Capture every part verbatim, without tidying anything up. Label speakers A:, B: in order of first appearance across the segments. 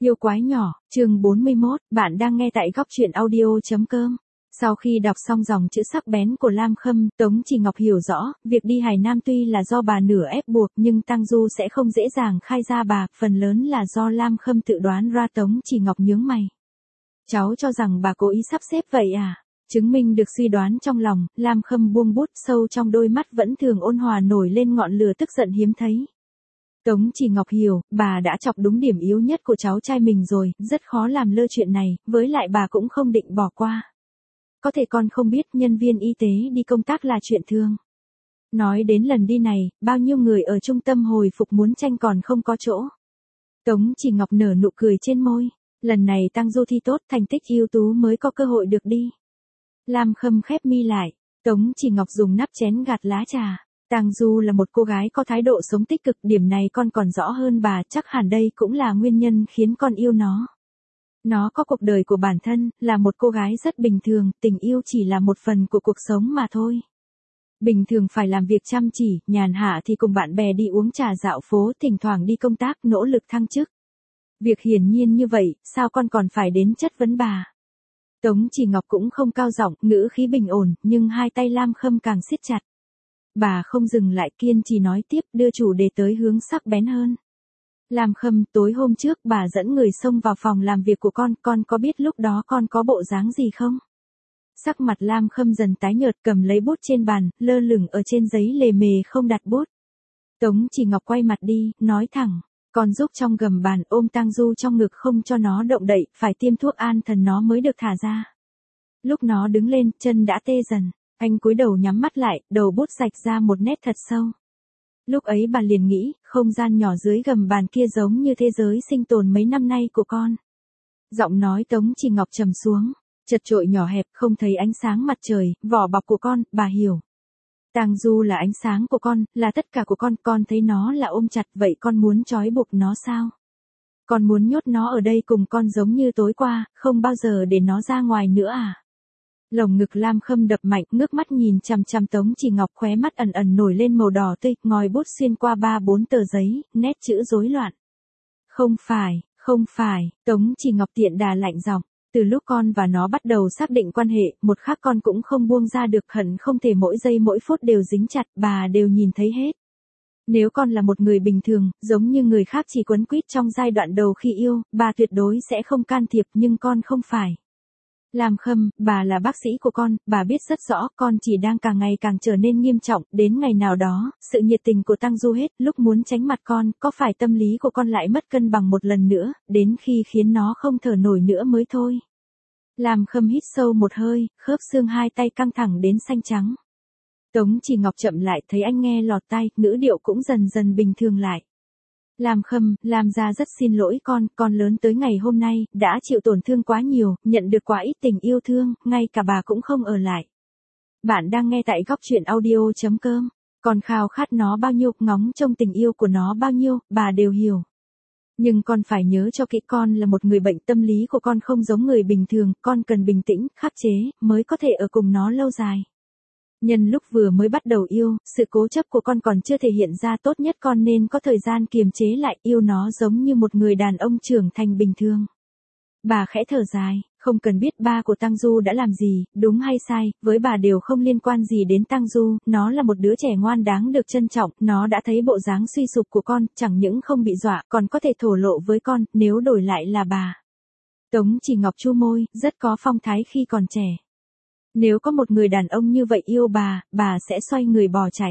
A: Yêu quái nhỏ, chương bốn mươi mốt, bạn đang nghe tại góc truyện audio.com. Sau khi đọc xong dòng chữ sắc bén của Lam Khâm, Tống Chỉ Ngọc hiểu rõ, việc đi Hải Nam tuy là do bà nửa ép buộc nhưng Tang Du sẽ không dễ dàng khai ra bà, phần lớn là do Lam Khâm tự đoán ra. Tống Chỉ Ngọc nhướng mày. Cháu cho rằng bà cố ý sắp xếp vậy à? Chứng minh được suy đoán trong lòng, Lam Khâm buông bút, sâu trong đôi mắt vẫn thường ôn hòa nổi lên ngọn lửa tức giận hiếm thấy. Tống Chỉ Ngọc hiểu, bà đã chọc đúng điểm yếu nhất của cháu trai mình rồi, rất khó làm lơ chuyện này, với lại bà cũng không định bỏ qua. Có thể con không biết nhân viên y tế đi công tác là chuyện thường. Nói đến lần đi này, bao nhiêu người ở trung tâm hồi phục muốn tranh còn không có chỗ. Tống Chỉ Ngọc nở nụ cười trên môi, lần này Tang Du thi tốt, thành tích ưu tú mới có cơ hội được đi. Lam Khâm khép mi lại, Tống Chỉ Ngọc dùng nắp chén gạt lá trà. Tang Du là một cô gái có thái độ sống tích cực, điểm này con còn rõ hơn bà, chắc hẳn đây cũng là nguyên nhân khiến con yêu nó. Nó có cuộc đời của bản thân, là một cô gái rất bình thường, tình yêu chỉ là một phần của cuộc sống mà thôi. Bình thường phải làm việc chăm chỉ, nhàn hạ thì cùng bạn bè đi uống trà dạo phố, thỉnh thoảng đi công tác, nỗ lực thăng chức. Việc hiển nhiên như vậy, sao con còn phải đến chất vấn bà? Tống Chỉ Ngọc cũng không cao giọng, ngữ khí bình ổn, nhưng hai tay Lam Khâm càng siết chặt. Bà không dừng lại, kiên trì nói tiếp, đưa chủ đề tới hướng sắc bén hơn. Lam Khâm, tối hôm trước bà dẫn người xông vào phòng làm việc của con, con có biết lúc đó con có bộ dáng gì không? Sắc mặt Lam Khâm dần tái nhợt, cầm lấy bút trên bàn, lơ lửng ở trên giấy lề mề không đặt bút. Tống Chỉ Ngọc quay mặt đi, nói thẳng, con giúp trong gầm bàn, ôm Tang Du trong ngực không cho nó động đậy, phải tiêm thuốc an thần nó mới được thả ra. Lúc nó đứng lên, chân đã tê dần. Anh cúi đầu nhắm mắt lại, đầu bút rạch ra một nét thật sâu. Lúc ấy bà liền nghĩ, không gian nhỏ dưới gầm bàn kia giống như thế giới sinh tồn mấy năm nay của con. Giọng nói Tống Chỉ Ngọc trầm xuống, chật chội nhỏ hẹp, không thấy ánh sáng mặt trời, vỏ bọc của con, bà hiểu. Tang Du là ánh sáng của con, là tất cả của con, con thấy nó là ôm chặt, vậy con muốn trói buộc nó sao? Con muốn nhốt nó ở đây cùng con giống như tối qua, không bao giờ để nó ra ngoài nữa à? Lồng ngực Lam Khâm đập mạnh, ngước mắt nhìn chằm chằm Tống Chỉ Ngọc, khóe mắt ẩn ẩn nổi lên màu đỏ tươi, ngòi bút xuyên qua ba bốn tờ giấy, nét chữ rối loạn. Không phải, không phải, Tống Chỉ Ngọc tiện đà lạnh giọng, từ lúc con và nó bắt đầu xác định quan hệ, một khắc con cũng không buông ra được, hận không thể mỗi giây mỗi phút đều dính chặt, bà đều nhìn thấy hết. Nếu con là một người bình thường, giống như người khác chỉ quấn quýt trong giai đoạn đầu khi yêu, bà tuyệt đối sẽ không can thiệp, nhưng con không phải. Lam Khâm, bà là bác sĩ của con, bà biết rất rõ, con chỉ đang càng ngày càng trở nên nghiêm trọng, đến ngày nào đó, sự nhiệt tình của Tang Du hết, lúc muốn tránh mặt con, có phải tâm lý của con lại mất cân bằng một lần nữa, đến khi khiến nó không thở nổi nữa mới thôi. Lam Khâm hít sâu một hơi, khớp xương hai tay căng thẳng đến xanh trắng. Tống Chỉ Ngọc chậm lại, thấy anh nghe lọt tai, ngữ điệu cũng dần dần bình thường lại. Lam Khâm, Lam gia rất xin lỗi con, con lớn tới ngày hôm nay, đã chịu tổn thương quá nhiều, nhận được quá ít tình yêu thương, ngay cả bà cũng không ở lại. Bạn đang nghe tại góc truyện audio.com, con khao khát nó bao nhiêu, ngóng trông tình yêu của nó bao nhiêu, bà đều hiểu. Nhưng con phải nhớ cho kỹ, con là một người bệnh, tâm lý của con không giống người bình thường, con cần bình tĩnh, khắc chế, mới có thể ở cùng nó lâu dài. Nhân lúc vừa mới bắt đầu yêu, sự cố chấp của con còn chưa thể hiện ra, tốt nhất con nên có thời gian kiềm chế lại, yêu nó giống như một người đàn ông trưởng thành bình thường. Bà khẽ thở dài, không cần biết ba của Tang Du đã làm gì, đúng hay sai, với bà đều không liên quan gì đến Tang Du, nó là một đứa trẻ ngoan đáng được trân trọng, nó đã thấy bộ dáng suy sụp của con, chẳng những không bị dọa, còn có thể thổ lộ với con, nếu đổi lại là bà. Tống Chỉ Ngọc chu môi, rất có phong thái khi còn trẻ. Nếu có một người đàn ông như vậy yêu bà, bà sẽ xoay người bỏ chạy.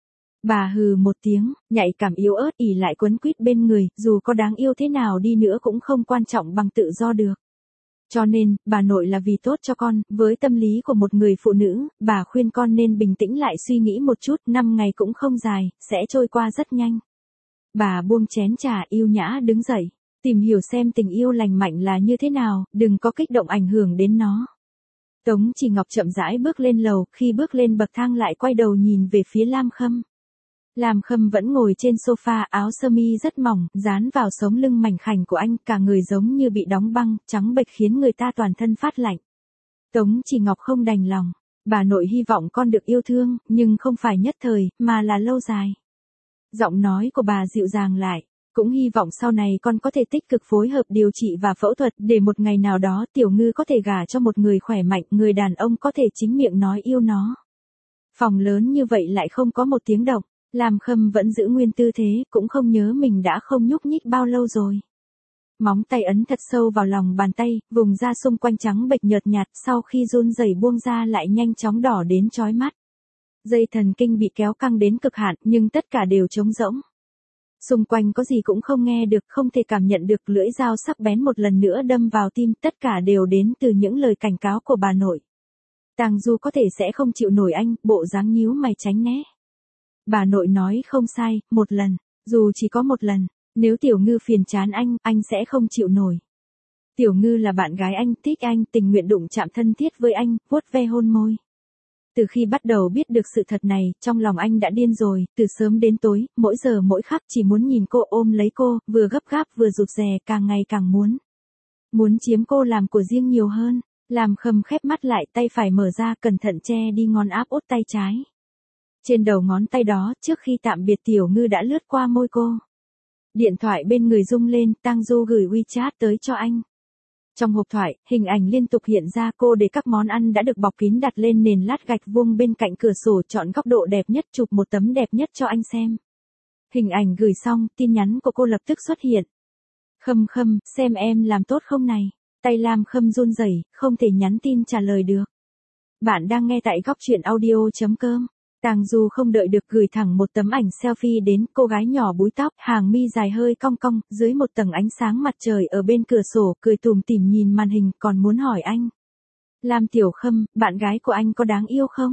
A: Bà hừ một tiếng, nhạy cảm yếu ớt ỉ lại quấn quýt bên người, dù có đáng yêu thế nào đi nữa cũng không quan trọng bằng tự do được. Cho nên, bà nội là vì tốt cho con, với tâm lý của một người phụ nữ, bà khuyên con nên bình tĩnh lại, suy nghĩ một chút, năm ngày cũng không dài, sẽ trôi qua rất nhanh. Bà buông chén trà, yêu nhã đứng dậy, tìm hiểu xem tình yêu lành mạnh là như thế nào, đừng có kích động ảnh hưởng đến nó. Tống Chỉ Ngọc chậm rãi bước lên lầu, khi bước lên bậc thang lại quay đầu nhìn về phía Lam Khâm. Lam Khâm vẫn ngồi trên sofa, áo sơ mi rất mỏng, dán vào sống lưng mảnh khảnh của anh, cả người giống như bị đóng băng, trắng bệch khiến người ta toàn thân phát lạnh. Tống Chỉ Ngọc không đành lòng, bà nội hy vọng con được yêu thương, nhưng không phải nhất thời, mà là lâu dài. Giọng nói của bà dịu dàng lại, Cũng hy vọng sau này con có thể tích cực phối hợp điều trị và phẫu thuật để một ngày nào đó Tiểu Ngư có thể gả cho một người khỏe mạnh, người đàn ông có thể chính miệng nói yêu nó. Phòng lớn như vậy lại không có một tiếng động, Lam Khâm vẫn giữ nguyên tư thế, cũng không nhớ mình đã không nhúc nhích bao lâu rồi. Móng tay ấn thật sâu vào lòng bàn tay, vùng da xung quanh trắng bệch nhợt nhạt, sau khi run rẩy buông ra lại nhanh chóng đỏ đến chói mắt. Dây thần kinh bị kéo căng đến cực hạn, nhưng tất cả đều trống rỗng. Xung quanh có gì cũng không nghe được, không thể cảm nhận được, lưỡi dao sắc bén một lần nữa đâm vào tim, tất cả đều đến từ những lời cảnh cáo của bà nội. Tang Du có thể sẽ không chịu nổi anh, bộ dáng nhíu mày tránh né. Bà nội nói không sai, một lần, dù chỉ có một lần, nếu Tiểu Ngư phiền chán anh, anh sẽ không chịu nổi. Tiểu Ngư là bạn gái anh, thích anh, tình nguyện đụng chạm thân thiết với anh, vuốt ve hôn môi. Từ khi bắt đầu biết được sự thật này, trong lòng anh đã điên rồi, từ sớm đến tối, mỗi giờ mỗi khắc chỉ muốn nhìn cô, ôm lấy cô, vừa gấp gáp vừa rụt rè, càng ngày càng muốn. Muốn chiếm cô làm của riêng nhiều hơn. Lam Khâm khép mắt lại, tay phải mở ra, cẩn thận che đi ngón áp út tay trái. Trên đầu ngón tay đó, trước khi tạm biệt Tiểu Ngư đã lướt qua môi cô. Điện thoại bên người rung lên, Tang Du gửi WeChat tới cho anh. Trong hộp thoại, hình ảnh liên tục hiện ra, cô để các món ăn đã được bọc kín đặt lên nền lát gạch vuông bên cạnh cửa sổ, chọn góc độ đẹp nhất, chụp một tấm đẹp nhất cho anh xem. Hình ảnh gửi xong, tin nhắn của cô lập tức xuất hiện. Khâm Khâm, xem em làm tốt không này. Tay Lam Khâm run rẩy, không thể nhắn tin trả lời được. Bạn đang nghe tại góc truyện audio chấm com. Tang Du không đợi được gửi thẳng một tấm ảnh selfie đến, cô gái nhỏ búi tóc, hàng mi dài hơi cong cong, dưới một tầng ánh sáng mặt trời ở bên cửa sổ, cười tủm tỉm nhìn màn hình, còn muốn hỏi anh. Lam Tiểu Khâm, bạn gái của anh có đáng yêu không?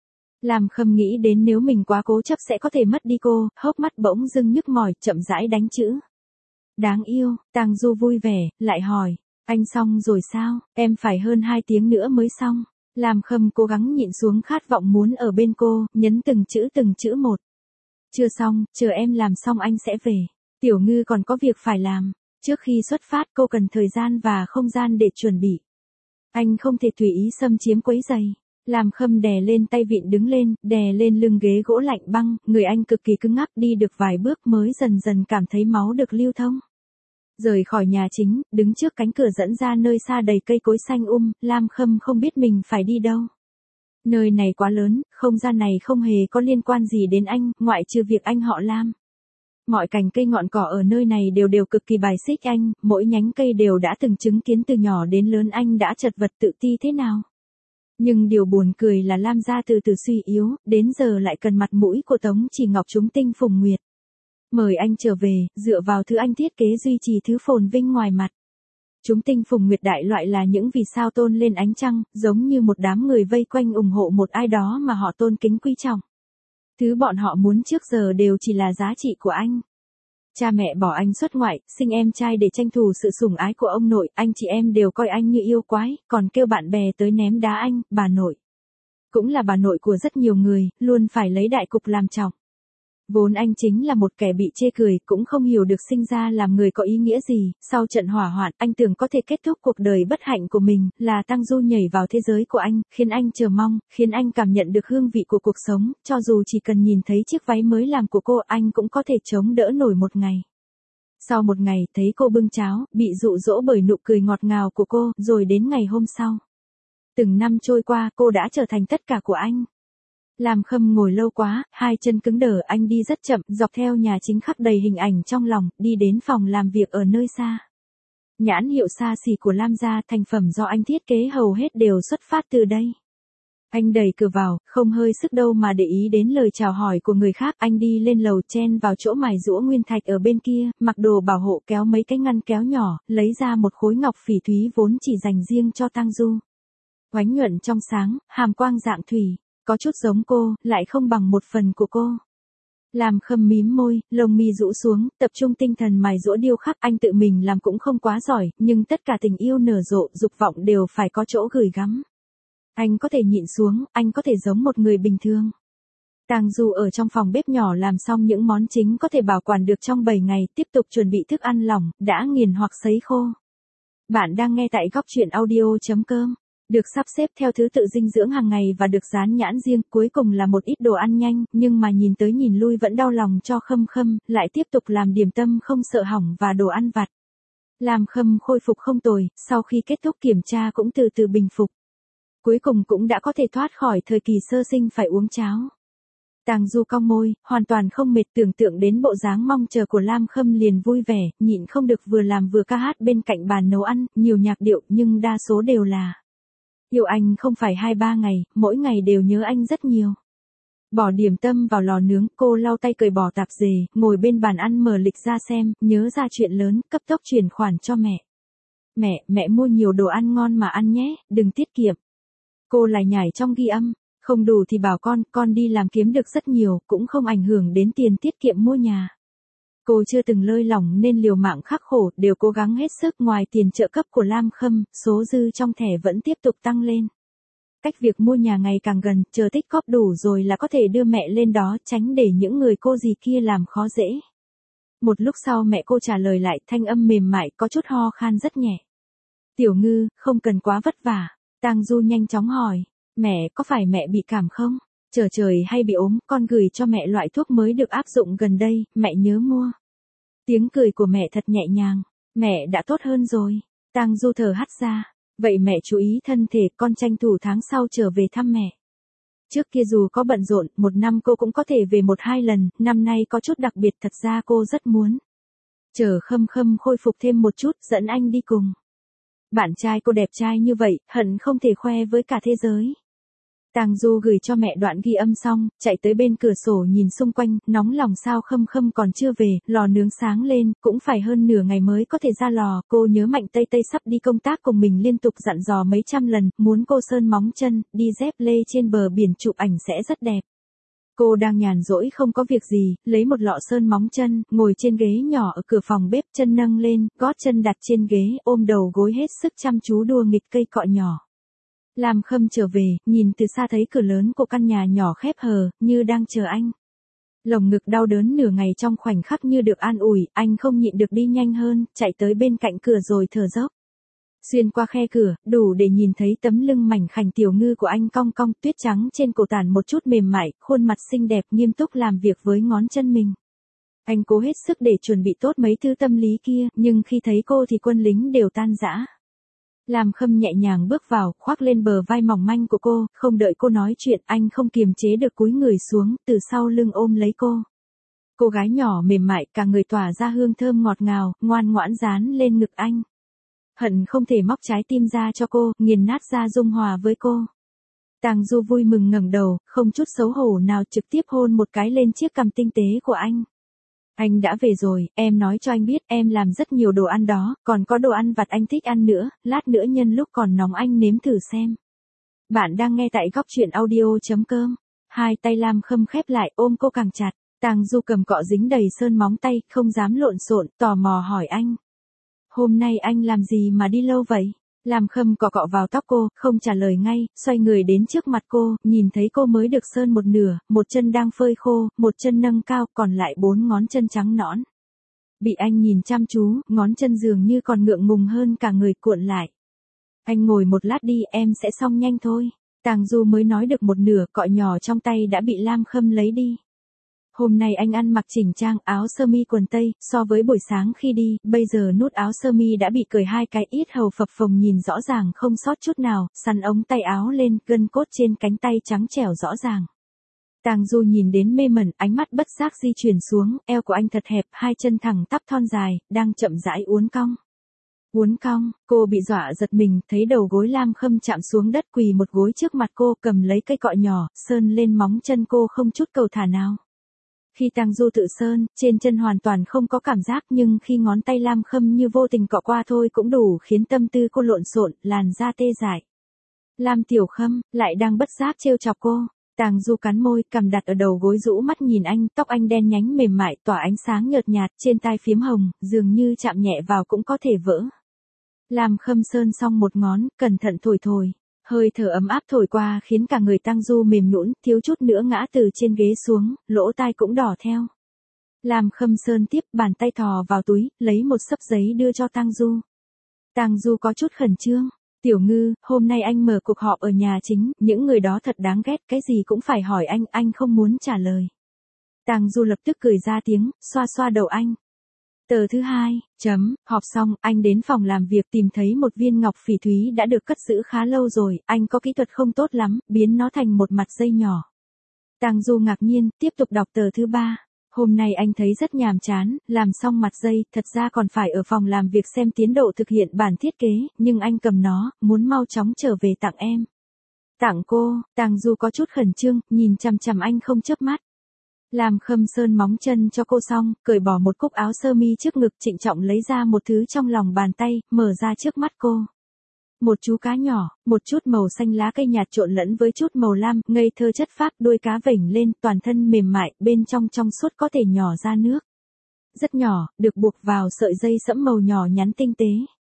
A: Lam Khâm nghĩ đến nếu mình quá cố chấp sẽ có thể mất đi cô, hốc mắt bỗng dưng nhức mỏi, chậm rãi đánh chữ. Đáng yêu, Tang Du vui vẻ, lại hỏi. Anh xong rồi sao, em phải hơn hai tiếng nữa mới xong. Lam Khâm cố gắng nhịn xuống khát vọng muốn ở bên cô, nhấn từng chữ từng chữ một. Chưa xong, chờ em làm xong anh sẽ về. Tiểu Ngư còn có việc phải làm. Trước khi xuất phát cô cần thời gian và không gian để chuẩn bị. Anh không thể tùy ý xâm chiếm quấy giày. Lam Khâm đè lên tay vịn đứng lên, đè lên lưng ghế gỗ lạnh băng, người anh cực kỳ cứng ngắc, đi được vài bước mới dần dần cảm thấy máu được lưu thông. Rời khỏi nhà chính, đứng trước cánh cửa dẫn ra nơi xa đầy cây cối xanh um, Lam Khâm không biết mình phải đi đâu. Nơi này quá lớn, không gian này không hề có liên quan gì đến anh, ngoại trừ việc anh họ Lam. Mọi cành cây ngọn cỏ ở nơi này đều đều cực kỳ bài xích anh, mỗi nhánh cây đều đã từng chứng kiến từ nhỏ đến lớn anh đã chật vật tự ti thế nào. Nhưng điều buồn cười là Lam gia từ từ suy yếu, đến giờ lại cần mặt mũi của Tống Chỉ Ngọc chúng tinh phùng nguyệt. Mời anh trở về, dựa vào thứ anh thiết kế duy trì thứ phồn vinh ngoài mặt. Chúng tinh phùng nguyệt đại loại là những vì sao tôn lên ánh trăng, giống như một đám người vây quanh ủng hộ một ai đó mà họ tôn kính quý trọng. Thứ bọn họ muốn trước giờ đều chỉ là giá trị của anh. Cha mẹ bỏ anh xuất ngoại, sinh em trai để tranh thủ sự sủng ái của ông nội, anh chị em đều coi anh như yêu quái, còn kêu bạn bè tới ném đá anh, bà nội. Cũng là bà nội của rất nhiều người, luôn phải lấy đại cục làm trọng. Vốn anh chính là một kẻ bị chê cười, cũng không hiểu được sinh ra làm người có ý nghĩa gì, sau trận hỏa hoạn, anh tưởng có thể kết thúc cuộc đời bất hạnh của mình, là Tang Du nhảy vào thế giới của anh, khiến anh chờ mong, khiến anh cảm nhận được hương vị của cuộc sống, cho dù chỉ cần nhìn thấy chiếc váy mới làm của cô, anh cũng có thể chống đỡ nổi một ngày. Sau một ngày, thấy cô bưng cháo, bị dụ dỗ bởi nụ cười ngọt ngào của cô, rồi đến ngày hôm sau. Từng năm trôi qua, cô đã trở thành tất cả của anh. Lam Khâm ngồi lâu quá, hai chân cứng đờ, anh đi rất chậm, dọc theo nhà chính khắc đầy hình ảnh trong lòng, đi đến phòng làm việc ở nơi xa. Nhãn hiệu xa xỉ của Lam gia, thành phẩm do anh thiết kế hầu hết đều xuất phát từ đây. Anh đẩy cửa vào, không hơi sức đâu mà để ý đến lời chào hỏi của người khác, anh đi lên lầu chen vào chỗ mài giũa nguyên thạch ở bên kia, mặc đồ bảo hộ kéo mấy cái ngăn kéo nhỏ, lấy ra một khối ngọc phỉ thúy vốn chỉ dành riêng cho Tang Du. Oánh nhuận trong sáng, hàm quang dạng thủy. Có chút giống cô, lại không bằng một phần của cô. Lam Khâm mím môi, lông mi rũ xuống, tập trung tinh thần mài giũa điêu khắc, anh tự mình làm cũng không quá giỏi, nhưng tất cả tình yêu nở rộ, dục vọng đều phải có chỗ gửi gắm. Anh có thể nhịn xuống, anh có thể giống một người bình thường. Tang Du ở trong phòng bếp nhỏ làm xong những món chính có thể bảo quản được trong bảy ngày, tiếp tục chuẩn bị thức ăn lỏng, đã nghiền hoặc sấy khô. Bạn đang nghe tại góc truyện audio chấm com. Được sắp xếp theo thứ tự dinh dưỡng hàng ngày và được dán nhãn riêng, cuối cùng là một ít đồ ăn nhanh, nhưng mà nhìn tới nhìn lui vẫn đau lòng cho Khâm Khâm, lại tiếp tục làm điểm tâm không sợ hỏng và đồ ăn vặt. Lam Khâm khôi phục không tồi, sau khi kết thúc kiểm tra cũng từ từ bình phục. Cuối cùng cũng đã có thể thoát khỏi thời kỳ sơ sinh phải uống cháo. Tàng Du cong môi, hoàn toàn không mệt, tưởng tượng đến bộ dáng mong chờ của Lam Khâm liền vui vẻ, nhịn không được vừa làm vừa ca hát bên cạnh bàn nấu ăn, nhiều nhạc điệu nhưng đa số đều là yêu anh không phải hai ba ngày, mỗi ngày đều nhớ anh rất nhiều. Bỏ điểm tâm vào lò nướng, cô lau tay cởi bỏ tạp dề, ngồi bên bàn ăn mở lịch ra xem, nhớ ra chuyện lớn, cấp tốc chuyển khoản cho mẹ. Mẹ, mẹ mua nhiều đồ ăn ngon mà ăn nhé, đừng tiết kiệm. Cô lại nhảy trong ghi âm, không đủ thì bảo con, con đi làm kiếm được rất nhiều, cũng không ảnh hưởng đến tiền tiết kiệm mua nhà. Cô chưa từng lơi lỏng nên liều mạng khắc khổ, đều cố gắng hết sức. Ngoài tiền trợ cấp của Lam Khâm, số dư trong thẻ vẫn tiếp tục tăng lên. Cách việc mua nhà ngày càng gần, chờ tích cóp đủ rồi là có thể đưa mẹ lên đó, tránh để những người cô dì kia làm khó dễ. Một lúc sau mẹ cô trả lời lại, thanh âm mềm mại, có chút ho khan rất nhẹ. Tiểu Ngư, không cần quá vất vả. Tang Du nhanh chóng hỏi, mẹ, có phải mẹ bị cảm không? Trở trời hay bị ốm, con gửi cho mẹ loại thuốc mới được áp dụng gần đây, mẹ nhớ mua. Tiếng cười của mẹ thật nhẹ nhàng, mẹ đã tốt hơn rồi. Tang Du thở hắt ra, vậy mẹ chú ý thân thể, con tranh thủ tháng sau trở về thăm mẹ. Trước kia dù có bận rộn, một năm cô cũng có thể về một hai lần, năm nay có chút đặc biệt, thật ra cô rất muốn chờ Khâm Khâm khôi phục thêm một chút, dẫn anh đi cùng. Bạn trai cô đẹp trai như vậy, hận không thể khoe với cả thế giới. Tang Du gửi cho mẹ đoạn ghi âm xong, chạy tới bên cửa sổ nhìn xung quanh, nóng lòng sao Khâm Khâm còn chưa về, lò nướng sáng lên, cũng phải hơn nửa ngày mới có thể ra lò. Cô nhớ Mạnh Tây Tây sắp đi công tác cùng mình liên tục dặn dò mấy trăm lần, muốn cô sơn móng chân, đi dép lê trên bờ biển chụp ảnh sẽ rất đẹp. Cô đang nhàn rỗi không có việc gì, lấy một lọ sơn móng chân, ngồi trên ghế nhỏ ở cửa phòng bếp, chân nâng lên, gót chân đặt trên ghế, ôm đầu gối hết sức chăm chú đùa nghịch cây cọ nhỏ. Lam Khâm trở về, nhìn từ xa thấy cửa lớn của căn nhà nhỏ khép hờ, như đang chờ anh. Lồng ngực đau đớn nửa ngày trong khoảnh khắc như được an ủi, anh không nhịn được đi nhanh hơn, chạy tới bên cạnh cửa rồi thở dốc. Xuyên qua khe cửa, đủ để nhìn thấy tấm lưng mảnh khảnh Tiểu Ngư của anh cong cong, tuyết trắng trên cổ tàn một chút mềm mại, khuôn mặt xinh đẹp nghiêm túc làm việc với ngón chân mình. Anh cố hết sức để chuẩn bị tốt mấy thứ tâm lý kia, nhưng khi thấy cô thì quân lính đều tan rã. Lam Khâm nhẹ nhàng bước vào, khoác lên bờ vai mỏng manh của cô, không đợi cô nói chuyện, anh không kiềm chế được cúi người xuống, từ sau lưng ôm lấy cô. Cô gái nhỏ mềm mại, cả người tỏa ra hương thơm ngọt ngào, ngoan ngoãn dán lên ngực anh. Hận không thể móc trái tim ra cho cô, nghiền nát ra dung hòa với cô. Tang Du vui mừng ngẩng đầu, không chút xấu hổ nào, trực tiếp hôn một cái lên chiếc cằm tinh tế của anh. Anh đã về rồi, em nói cho anh biết, em làm rất nhiều đồ ăn đó, còn có đồ ăn vặt anh thích ăn nữa, lát nữa nhân lúc còn nóng anh nếm thử xem. Bạn đang nghe tại góc truyện audio chấm com. Hai tay Lam Khâm khép lại, ôm cô càng chặt. Tang Du cầm cọ dính đầy sơn móng tay, không dám lộn xộn, tò mò hỏi anh. Hôm nay anh làm gì mà đi lâu vậy? Lam Khâm cọ cọ vào tóc cô, không trả lời ngay, xoay người đến trước mặt cô, nhìn thấy cô mới được sơn một nửa, một chân đang phơi khô, một chân nâng cao, còn lại bốn ngón chân trắng nõn. Bị anh nhìn chăm chú, ngón chân dường như còn ngượng ngùng hơn cả người, cuộn lại. Anh ngồi một lát đi, em sẽ xong nhanh thôi. Tang Du mới nói được một nửa, cọ nhỏ trong tay đã bị Lam Khâm lấy đi. Hôm nay anh ăn mặc chỉnh trang, áo sơ mi quần tây, so với buổi sáng khi đi, bây giờ nút áo sơ mi đã bị cởi hai cái, yết hầu phập phồng nhìn rõ ràng không sót chút nào, sắn ống tay áo lên, gân cốt trên cánh tay trắng trẻo rõ ràng. Tang Du nhìn đến mê mẩn, ánh mắt bất giác di chuyển xuống, eo của anh thật hẹp, hai chân thẳng tắp thon dài, đang chậm rãi uốn cong. Uốn cong, cô bị dọa giật mình, thấy đầu gối Lam Khâm chạm xuống đất, quỳ một gối trước mặt cô, cầm lấy cây cọ nhỏ, sơn lên móng chân cô không chút cầu thả nào. Khi Tang Du tự sơn, trên chân hoàn toàn không có cảm giác, nhưng khi ngón tay Lam Khâm như vô tình cọ qua thôi cũng đủ khiến tâm tư cô lộn xộn, làn da tê dại. Lam Tiểu Khâm, lại đang bất giác trêu chọc cô. Tang Du cắn môi, cằm đặt ở đầu gối rũ mắt nhìn anh, tóc anh đen nhánh mềm mại, tỏa ánh sáng nhợt nhạt, trên tai phiếm hồng, dường như chạm nhẹ vào cũng có thể vỡ. Lam Khâm sơn xong một ngón, cẩn thận thổi thổi. Hơi thở ấm áp thổi qua khiến cả người Tang Du mềm nhũn, thiếu chút nữa ngã từ trên ghế xuống, lỗ tai cũng đỏ theo. Lam Khâm sơn tiếp, bàn tay thò vào túi, lấy một xấp giấy đưa cho Tang Du. Tang Du có chút khẩn trương. Tiểu Ngư, hôm nay anh mở cuộc họp ở nhà chính, những người đó thật đáng ghét, cái gì cũng phải hỏi anh, anh không muốn trả lời. Tang Du lập tức cười ra tiếng, xoa xoa đầu anh. Tờ thứ hai, chấm, họp xong, anh đến phòng làm việc tìm thấy một viên ngọc phỉ thúy đã được cất giữ khá lâu rồi, anh có kỹ thuật không tốt lắm, biến nó thành một mặt dây nhỏ. Tang Du ngạc nhiên, tiếp tục đọc tờ thứ ba. Hôm nay anh thấy rất nhàm chán, làm xong mặt dây, thật ra còn phải ở phòng làm việc xem tiến độ thực hiện bản thiết kế, nhưng anh cầm nó, muốn mau chóng trở về tặng em. Tặng cô, Tang Du có chút khẩn trương, nhìn chằm chằm anh không chớp mắt. Làm Khâm sơn móng chân cho cô xong, cởi bỏ một cúc áo sơ mi trước ngực, trịnh trọng lấy ra một thứ trong lòng bàn tay, mở ra trước mắt cô. Một chú cá nhỏ, một chút màu xanh lá cây nhạt trộn lẫn với chút màu lam, ngây thơ chất phác, đuôi cá vểnh lên, toàn thân mềm mại, bên trong trong suốt có thể nhỏ ra nước. Rất nhỏ, được buộc vào sợi dây sẫm màu nhỏ nhắn tinh tế.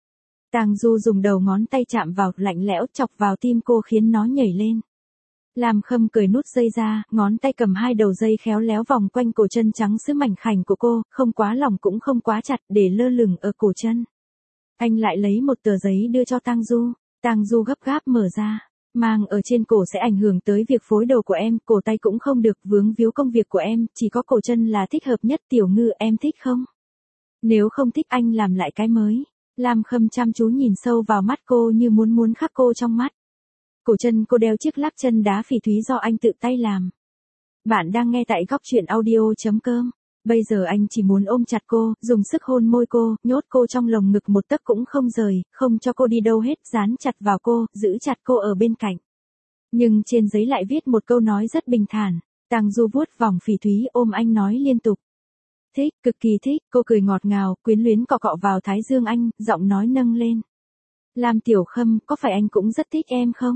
A: Tang Du dùng đầu ngón tay chạm vào, lạnh lẽo, chọc vào tim cô khiến nó nhảy lên. Lam Khâm cởi nút dây ra, ngón tay cầm hai đầu dây khéo léo vòng quanh cổ chân trắng sữa mảnh khảnh của cô, không quá lỏng cũng không quá chặt, để lơ lửng ở cổ chân. Anh lại lấy một tờ giấy đưa cho Tang Du. Tang Du gấp gáp mở ra. Mang ở trên cổ sẽ ảnh hưởng tới việc phối đồ của em, cổ tay cũng không được vướng víu công việc của em, chỉ có cổ chân là thích hợp nhất. Tiểu Ngư, em thích không? Nếu không thích anh làm lại cái mới. Lam Khâm chăm chú nhìn sâu vào mắt cô như muốn muốn khắc cô trong mắt. Cổ chân cô đeo chiếc lắc chân đá phỉ thúy do anh tự tay làm. Bạn đang nghe tại góc truyện audio chấm com. Bây giờ anh chỉ muốn ôm chặt cô, dùng sức hôn môi cô, nhốt cô trong lồng ngực một tấc cũng không rời, không cho cô đi đâu hết, dán chặt vào cô, giữ chặt cô ở bên cạnh. Nhưng trên giấy lại viết một câu nói rất bình thản. Tang Du vuốt vòng phỉ thúy ôm anh nói liên tục. Thích, cực kỳ thích, cô cười ngọt ngào, quyến luyến cọ cọ vào thái dương anh, giọng nói nâng lên. Lam Tiểu Khâm, có phải anh cũng rất thích em không?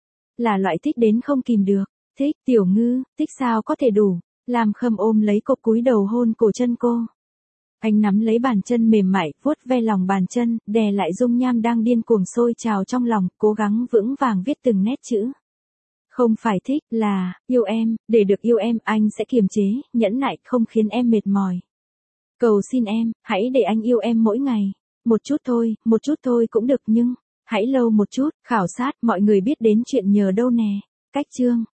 A: Là loại thích đến không kìm được. Thích, Tiểu Ngư, thích sao có thể đủ. Lam Khâm ôm lấy cô cúi đầu hôn cổ chân cô. Anh nắm lấy bàn chân mềm mại, vuốt ve lòng bàn chân, đè lại dung nham đang điên cuồng sôi trào trong lòng, cố gắng vững vàng viết từng nét chữ. Không phải thích, là, yêu em, để được yêu em, anh sẽ kiềm chế, nhẫn nại, không khiến em mệt mỏi. Cầu xin em, hãy để anh yêu em mỗi ngày. Một chút thôi, một chút thôi cũng được nhưng, hãy lâu một chút, khảo sát, mọi người biết đến chuyện nhờ đâu nè. Cách chương.